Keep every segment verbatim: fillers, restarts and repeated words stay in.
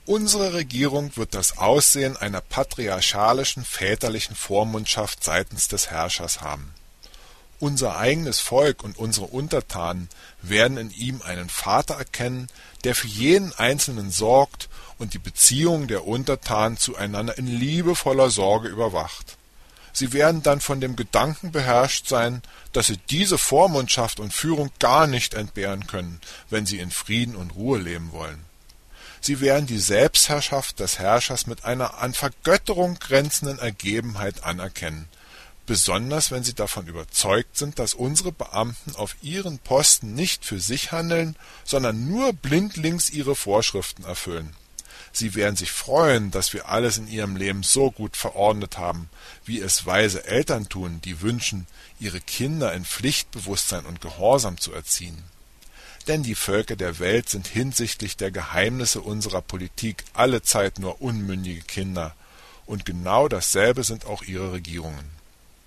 Unsere Regierung wird das Aussehen einer patriarchalischen, väterlichen Vormundschaft seitens des Herrschers haben. Unser eigenes Volk und unsere Untertanen werden in ihm einen Vater erkennen, der für jeden Einzelnen sorgt und die Beziehungen der Untertanen zueinander in liebevoller Sorge überwacht. Sie werden dann von dem Gedanken beherrscht sein, dass sie diese Vormundschaft und Führung gar nicht entbehren können, wenn sie in Frieden und Ruhe leben wollen. Sie werden die Selbstherrschaft des Herrschers mit einer an Vergötterung grenzenden Ergebenheit anerkennen, besonders wenn sie davon überzeugt sind, dass unsere Beamten auf ihren Posten nicht für sich handeln, sondern nur blindlings ihre Vorschriften erfüllen. Sie werden sich freuen, dass wir alles in ihrem Leben so gut verordnet haben, wie es weise Eltern tun, die wünschen, ihre Kinder in Pflichtbewusstsein und Gehorsam zu erziehen. Denn die Völker der Welt sind hinsichtlich der Geheimnisse unserer Politik allezeit nur unmündige Kinder, und genau dasselbe sind auch ihre Regierungen.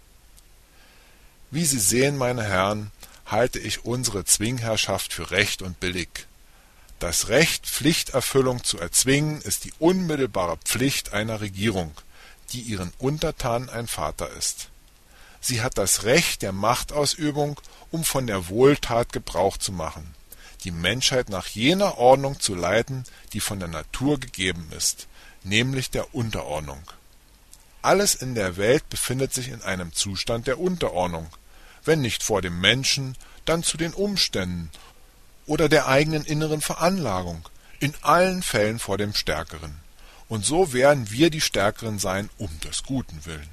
Wie Sie sehen, meine Herren, halte ich unsere Zwingherrschaft für recht und billig. Das Recht, Pflichterfüllung zu erzwingen, ist die unmittelbare Pflicht einer Regierung, die ihren Untertanen ein Vater ist. Sie hat das Recht der Machtausübung, um von der Wohltat Gebrauch zu machen, die Menschheit nach jener Ordnung zu leiten, die von der Natur gegeben ist, nämlich der Unterordnung. Alles in der Welt befindet sich in einem Zustand der Unterordnung, wenn nicht vor dem Menschen, dann zu den Umständen oder der eigenen inneren Veranlagung, in allen Fällen vor dem Stärkeren. Und so werden wir die Stärkeren sein, um des Guten willen.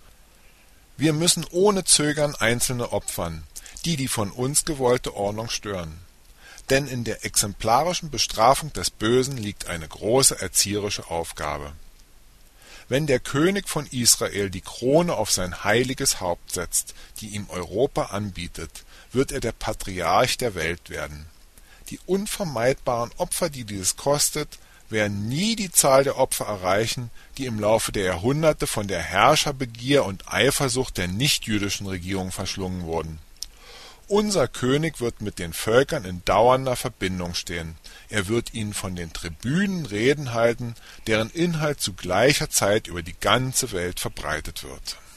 Wir müssen ohne Zögern Einzelne opfern, die die von uns gewollte Ordnung stören. Denn in der exemplarischen Bestrafung des Bösen liegt eine große erzieherische Aufgabe. Wenn der König von Israel die Krone auf sein heiliges Haupt setzt, die ihm Europa anbietet, wird er der Patriarch der Welt werden. Die unvermeidbaren Opfer, die dieses kostet, werden nie die Zahl der Opfer erreichen, die im Laufe der Jahrhunderte von der Herrscherbegier und Eifersucht der nichtjüdischen Regierung verschlungen wurden. Unser König wird mit den Völkern in dauernder Verbindung stehen. Er wird ihnen von den Tribünen Reden halten, deren Inhalt zu gleicher Zeit über die ganze Welt verbreitet wird.